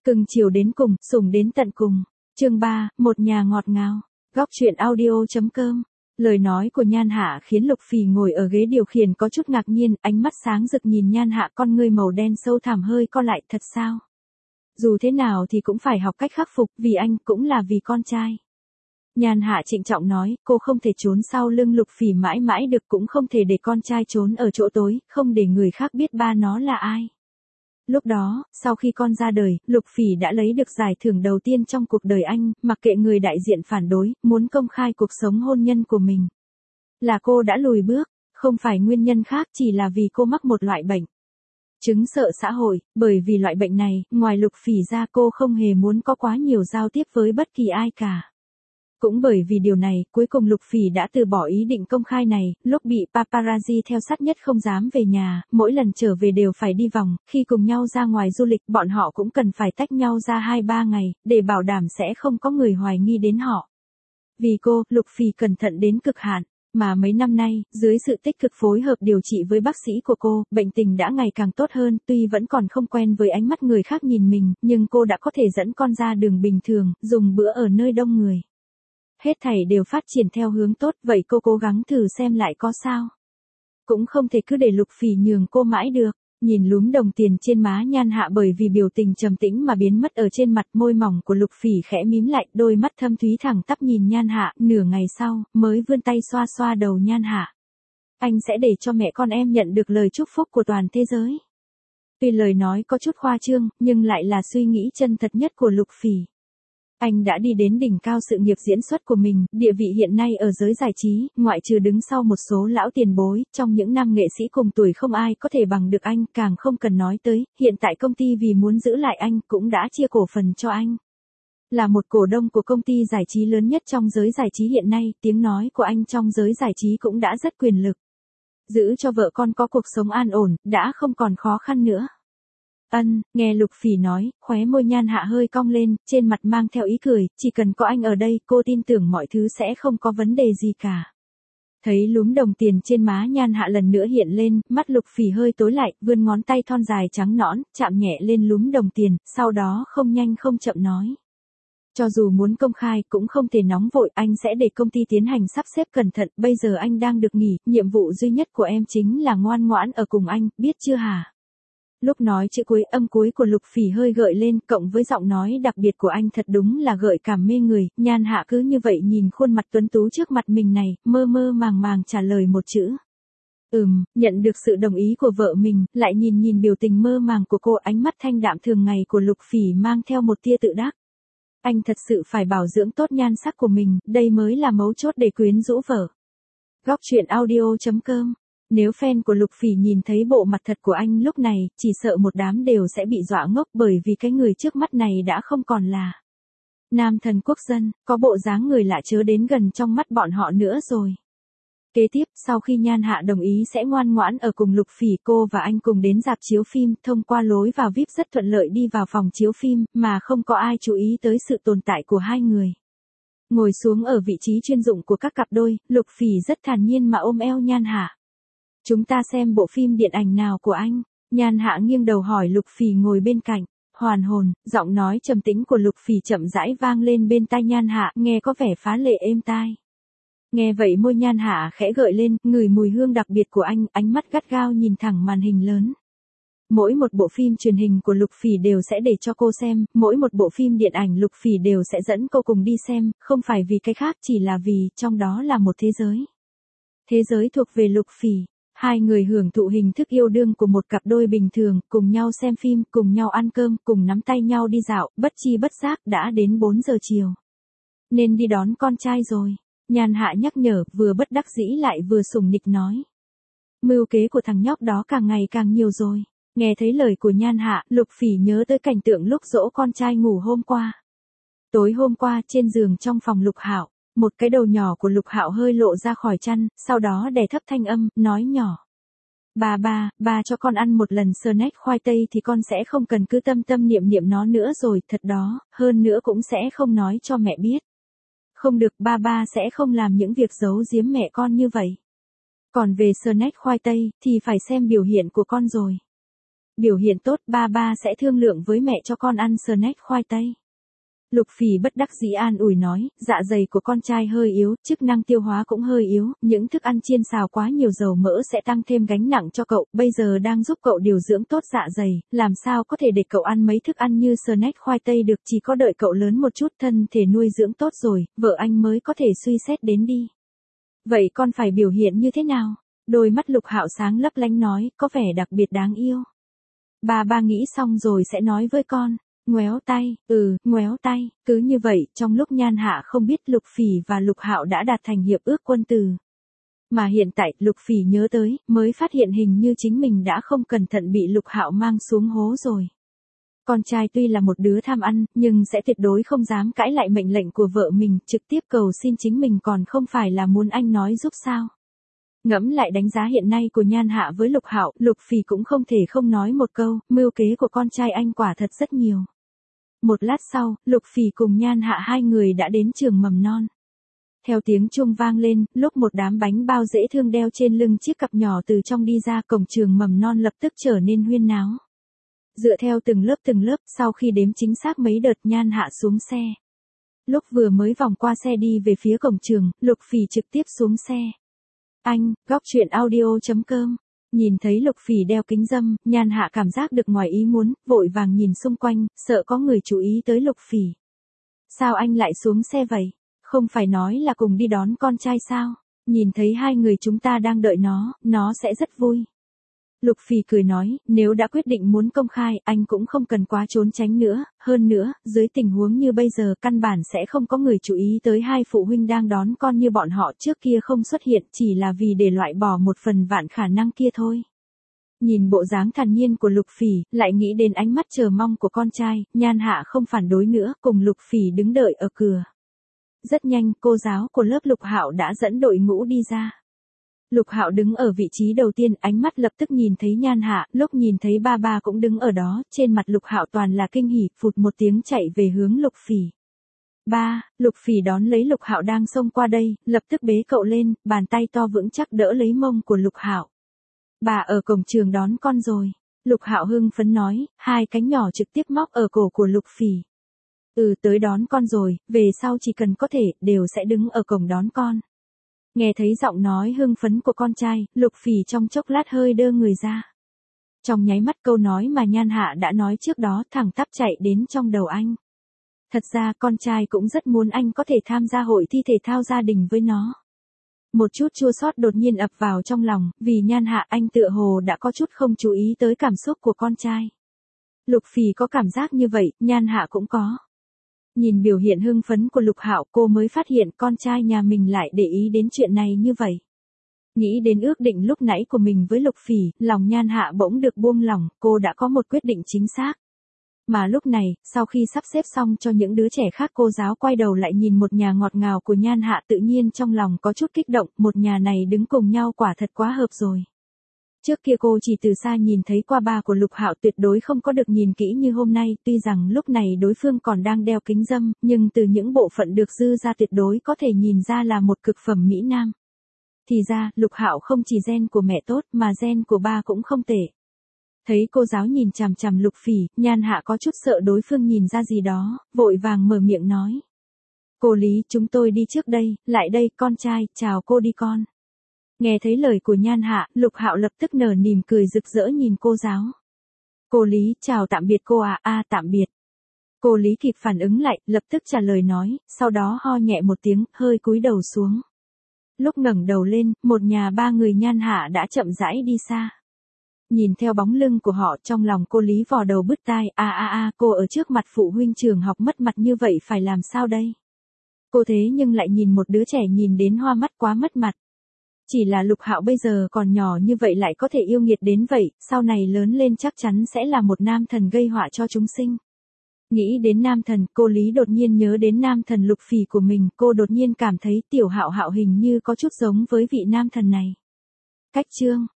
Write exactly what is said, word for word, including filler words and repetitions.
Cưng chiều đến cùng, sủng đến tận cùng. Chương ba, một nhà ngọt ngào. Góc truyện audio.com. Lời nói của Nhan Hạ khiến Lục Phỉ ngồi ở ghế điều khiển có chút ngạc nhiên, ánh mắt sáng rực nhìn Nhan Hạ, con ngươi màu đen sâu thẳm hơi co lại, thật sao? Dù thế nào thì cũng phải học cách khắc phục, vì anh, cũng là vì con trai. Nhan Hạ trịnh trọng nói, cô không thể trốn sau lưng Lục Phỉ mãi mãi được, cũng không thể để con trai trốn ở chỗ tối, không để người khác biết ba nó là ai. Lúc đó, sau khi con ra đời, Lục Phỉ đã lấy được giải thưởng đầu tiên trong cuộc đời anh, mặc kệ người đại diện phản đối, muốn công khai cuộc sống hôn nhân của mình. Là cô đã lùi bước, không phải nguyên nhân khác, chỉ là vì cô mắc một loại bệnh. Chứng sợ xã hội, bởi vì loại bệnh này, ngoài Lục Phỉ ra cô không hề muốn có quá nhiều giao tiếp với bất kỳ ai cả. Cũng bởi vì điều này, cuối cùng Lục Phỉ đã từ bỏ ý định công khai này, lúc bị paparazzi theo sát nhất không dám về nhà, mỗi lần trở về đều phải đi vòng, khi cùng nhau ra ngoài du lịch bọn họ cũng cần phải tách nhau ra hai ba ngày, để bảo đảm sẽ không có người hoài nghi đến họ. Vì cô, Lục Phỉ cẩn thận đến cực hạn, mà mấy năm nay, dưới sự tích cực phối hợp điều trị với bác sĩ của cô, bệnh tình đã ngày càng tốt hơn, tuy vẫn còn không quen với ánh mắt người khác nhìn mình, nhưng cô đã có thể dẫn con ra đường bình thường, dùng bữa ở nơi đông người. Hết thảy đều phát triển theo hướng tốt, vậy cô cố gắng thử xem lại có sao. Cũng không thể cứ để Lục Phỉ nhường cô mãi được. Nhìn lúm đồng tiền trên má Nhan Hạ bởi vì biểu tình trầm tĩnh mà biến mất ở trên mặt, môi mỏng của Lục Phỉ khẽ mím lại, đôi mắt thâm thúy thẳng tắp nhìn Nhan Hạ, nửa ngày sau, mới vươn tay xoa xoa đầu Nhan Hạ. Anh sẽ để cho mẹ con em nhận được lời chúc phúc của toàn thế giới. Tuy lời nói có chút khoa trương, nhưng lại là suy nghĩ chân thật nhất của Lục Phỉ. Anh đã đi đến đỉnh cao sự nghiệp diễn xuất của mình, địa vị hiện nay ở giới giải trí, ngoại trừ đứng sau một số lão tiền bối, trong những nam nghệ sĩ cùng tuổi không ai có thể bằng được anh, càng không cần nói tới, hiện tại công ty vì muốn giữ lại anh, cũng đã chia cổ phần cho anh. Là một cổ đông của công ty giải trí lớn nhất trong giới giải trí hiện nay, tiếng nói của anh trong giới giải trí cũng đã rất quyền lực. Giữ cho vợ con có cuộc sống an ổn, đã không còn khó khăn nữa. Ân, nghe Lục Phỉ nói, khóe môi Nhan Hạ hơi cong lên, trên mặt mang theo ý cười, chỉ cần có anh ở đây, cô tin tưởng mọi thứ sẽ không có vấn đề gì cả. Thấy lúm đồng tiền trên má Nhan Hạ lần nữa hiện lên, mắt Lục Phỉ hơi tối lại, vươn ngón tay thon dài trắng nõn, chạm nhẹ lên lúm đồng tiền, sau đó không nhanh không chậm nói. Cho dù muốn công khai, cũng không thể nóng vội, anh sẽ để công ty tiến hành sắp xếp cẩn thận, bây giờ anh đang được nghỉ, nhiệm vụ duy nhất của em chính là ngoan ngoãn ở cùng anh, biết chưa hả? Lúc nói chữ cuối, âm cuối của Lục Phỉ hơi gợi lên, cộng với giọng nói đặc biệt của anh thật đúng là gợi cảm mê người. Nhan Hạ cứ như vậy nhìn khuôn mặt tuấn tú trước mặt mình này, mơ mơ màng màng trả lời một chữ. Ừm, nhận được sự đồng ý của vợ mình, lại nhìn nhìn biểu tình mơ màng của cô, ánh mắt thanh đạm thường ngày của Lục Phỉ mang theo một tia tự đắc. Anh thật sự phải bảo dưỡng tốt nhan sắc của mình, đây mới là mấu chốt để quyến rũ vợ. Góc truyện audio.com. Nếu fan của Lục Phỉ nhìn thấy bộ mặt thật của anh lúc này, chỉ sợ một đám đều sẽ bị dọa ngốc, bởi vì cái người trước mắt này đã không còn là nam thần quốc dân, có bộ dáng người lạ chớ đến gần trong mắt bọn họ nữa rồi. Kế tiếp, sau khi Nhan Hạ đồng ý sẽ ngoan ngoãn ở cùng Lục Phỉ, cô và anh cùng đến rạp chiếu phim, thông qua lối vào vi ai pi rất thuận lợi đi vào phòng chiếu phim, mà không có ai chú ý tới sự tồn tại của hai người. Ngồi xuống ở vị trí chuyên dụng của các cặp đôi, Lục Phỉ rất thản nhiên mà ôm eo Nhan Hạ. Chúng ta xem bộ phim điện ảnh nào của anh? Nhan Hạ nghiêng đầu hỏi Lục Phỉ ngồi bên cạnh. Hoàn hồn, giọng nói trầm tĩnh của Lục Phỉ chậm rãi vang lên bên tai Nhan Hạ, nghe có vẻ phá lệ êm tai. Nghe vậy môi Nhan Hạ khẽ gợi lên, ngửi mùi hương đặc biệt của anh, ánh mắt gắt gao nhìn thẳng màn hình lớn. Mỗi một bộ phim truyền hình của Lục Phỉ đều sẽ để cho cô xem, mỗi một bộ phim điện ảnh Lục Phỉ đều sẽ dẫn cô cùng đi xem, không phải vì cái khác, chỉ là vì, trong đó là một thế giới. Thế giới thuộc về Lục Phỉ. Hai người hưởng thụ hình thức yêu đương của một cặp đôi bình thường, cùng nhau xem phim, cùng nhau ăn cơm, cùng nắm tay nhau đi dạo, bất chi bất giác đã đến bốn giờ chiều. Nên đi đón con trai rồi. Nhan Hạ nhắc nhở, vừa bất đắc dĩ lại vừa sủng nịch nói. Mưu kế của thằng nhóc đó càng ngày càng nhiều rồi. Nghe thấy lời của Nhan Hạ, Lục Phỉ nhớ tới cảnh tượng lúc dỗ con trai ngủ hôm qua. Tối hôm qua, trên giường trong phòng Lục Hạo. Một cái đầu nhỏ của Lục Hạo hơi lộ ra khỏi chăn, sau đó đè thấp thanh âm, nói nhỏ. Ba ba, ba cho con ăn một lần snack khoai tây thì con sẽ không cần cứ tâm tâm niệm niệm nó nữa rồi, thật đó, hơn nữa cũng sẽ không nói cho mẹ biết. Không được, ba ba sẽ không làm những việc giấu giếm mẹ con như vậy. Còn về snack khoai tây, thì phải xem biểu hiện của con rồi. Biểu hiện tốt, ba ba sẽ thương lượng với mẹ cho con ăn snack khoai tây. Lục Phỉ bất đắc dĩ an ủi nói, dạ dày của con trai hơi yếu, chức năng tiêu hóa cũng hơi yếu, những thức ăn chiên xào quá nhiều dầu mỡ sẽ tăng thêm gánh nặng cho cậu, bây giờ đang giúp cậu điều dưỡng tốt dạ dày, làm sao có thể để cậu ăn mấy thức ăn như snack khoai tây được, chỉ có đợi cậu lớn một chút thân thể nuôi dưỡng tốt rồi, vợ anh mới có thể suy xét đến đi. Vậy con phải biểu hiện như thế nào? Đôi mắt Lục Hạo sáng lấp lánh nói, có vẻ đặc biệt đáng yêu. Ba ba nghĩ xong rồi sẽ nói với con. Ngoéo tay, ừ, ngoéo tay, cứ như vậy, trong lúc Nhan Hạ không biết Lục Phỉ và Lục Hạo đã đạt thành hiệp ước quân tử. Mà hiện tại, Lục Phỉ nhớ tới, mới phát hiện hình như chính mình đã không cẩn thận bị Lục Hạo mang xuống hố rồi. Con trai tuy là một đứa tham ăn, nhưng sẽ tuyệt đối không dám cãi lại mệnh lệnh của vợ mình, trực tiếp cầu xin chính mình còn không phải là muốn anh nói giúp sao. Ngẫm lại đánh giá hiện nay của Nhan Hạ với Lục Hạo, Lục Phỉ cũng không thể không nói một câu, mưu kế của con trai anh quả thật rất nhiều. Một lát sau, Lục Phỉ cùng Nhan Hạ hai người đã đến trường mầm non. Theo tiếng chuông vang lên, lúc một đám bánh bao dễ thương đeo trên lưng chiếc cặp nhỏ từ trong đi ra, cổng trường mầm non lập tức trở nên huyên náo. Dựa theo từng lớp từng lớp, sau khi đếm chính xác mấy đợt, Nhan Hạ xuống xe. Lúc vừa mới vòng qua xe đi về phía cổng trường, Lục Phỉ trực tiếp xuống xe. Anh, góc truyện audio chấm com. Nhìn thấy Lục Phỉ đeo kính râm, Nhan Hạ cảm giác được ngoài ý muốn, vội vàng nhìn xung quanh, sợ có người chú ý tới Lục Phỉ. Sao anh lại xuống xe vậy? Không phải nói là cùng đi đón con trai sao? Nhìn thấy hai người chúng ta đang đợi nó, nó sẽ rất vui. Lục Phỉ cười nói, nếu đã quyết định muốn công khai, anh cũng không cần quá trốn tránh nữa, hơn nữa, dưới tình huống như bây giờ căn bản sẽ không có người chú ý tới hai phụ huynh đang đón con như bọn họ trước kia không xuất hiện, chỉ là vì để loại bỏ một phần vạn khả năng kia thôi. Nhìn bộ dáng thản nhiên của Lục Phỉ, lại nghĩ đến ánh mắt chờ mong của con trai, Nhan Hạ không phản đối nữa, cùng Lục Phỉ đứng đợi ở cửa. Rất nhanh, cô giáo của lớp Lục Hạo đã dẫn đội ngũ đi ra. Lục Hạo đứng ở vị trí đầu tiên, ánh mắt lập tức nhìn thấy Nhan Hạ, lúc nhìn thấy ba ba cũng đứng ở đó, trên mặt Lục Hạo toàn là kinh hỉ, phụt một tiếng chạy về hướng Lục Phỉ. Ba, Lục Phỉ đón lấy Lục Hạo đang xông qua đây, lập tức bế cậu lên, bàn tay to vững chắc đỡ lấy mông của Lục Hạo. Bà ở cổng trường đón con rồi. Lục Hạo hưng phấn nói, hai cánh nhỏ trực tiếp móc ở cổ của Lục Phỉ. Ừ, tới đón con rồi, về sau chỉ cần có thể, đều sẽ đứng ở cổng đón con. Nghe thấy giọng nói hưng phấn của con trai, Lục Phỉ trong chốc lát hơi đơ người ra. Trong nháy mắt câu nói mà Nhan Hạ đã nói trước đó thẳng tắp chạy đến trong đầu anh. Thật ra con trai cũng rất muốn anh có thể tham gia hội thi thể thao gia đình với nó. Một chút chua xót đột nhiên ập vào trong lòng, vì Nhan Hạ anh tựa hồ đã có chút không chú ý tới cảm xúc của con trai. Lục Phỉ có cảm giác như vậy, Nhan Hạ cũng có. Nhìn biểu hiện hưng phấn của Lục Hạo, cô mới phát hiện con trai nhà mình lại để ý đến chuyện này như vậy. Nghĩ đến ước định lúc nãy của mình với Lục Phỉ, lòng Nhan Hạ bỗng được buông lỏng, cô đã có một quyết định chính xác. Mà lúc này, sau khi sắp xếp xong cho những đứa trẻ khác, cô giáo quay đầu lại nhìn một nhà ngọt ngào của Nhan Hạ, tự nhiên trong lòng có chút kích động, một nhà này đứng cùng nhau quả thật quá hợp rồi. Trước kia cô chỉ từ xa nhìn thấy qua ba của Lục Hạo, tuyệt đối không có được nhìn kỹ như hôm nay, tuy rằng lúc này đối phương còn đang đeo kính râm, nhưng từ những bộ phận được dư ra tuyệt đối có thể nhìn ra là một cực phẩm mỹ nam. Thì ra, Lục Hạo không chỉ gen của mẹ tốt, mà gen của ba cũng không tệ. Thấy cô giáo nhìn chằm chằm Lục Phỉ, Nhan Hạ có chút sợ đối phương nhìn ra gì đó, vội vàng mở miệng nói. Cô Lý, chúng tôi đi trước đây, lại đây, con trai, chào cô đi con. Nghe thấy lời của Nhan Hạ, Lục Hạo lập tức nở mỉm cười rực rỡ nhìn cô giáo. Cô Lý, chào tạm biệt cô à, a à, tạm biệt. Cô Lý kịp phản ứng lại, lập tức trả lời nói, sau đó ho nhẹ một tiếng, hơi cúi đầu xuống. Lúc ngẩng đầu lên, một nhà ba người Nhan Hạ đã chậm rãi đi xa. Nhìn theo bóng lưng của họ, trong lòng cô Lý vò đầu bứt tai, a a a, cô ở trước mặt phụ huynh trường học mất mặt như vậy phải làm sao đây? Cô thế nhưng lại nhìn một đứa trẻ nhìn đến hoa mắt quá mất mặt. Chỉ là Lục Hạo bây giờ còn nhỏ như vậy lại có thể yêu nghiệt đến vậy, sau này lớn lên chắc chắn sẽ là một nam thần gây họa cho chúng sinh. Nghĩ đến nam thần, cô Lý đột nhiên nhớ đến nam thần Lục Phỉ của mình, cô đột nhiên cảm thấy Tiểu Hạo Hạo hình như có chút giống với vị nam thần này. Cách chương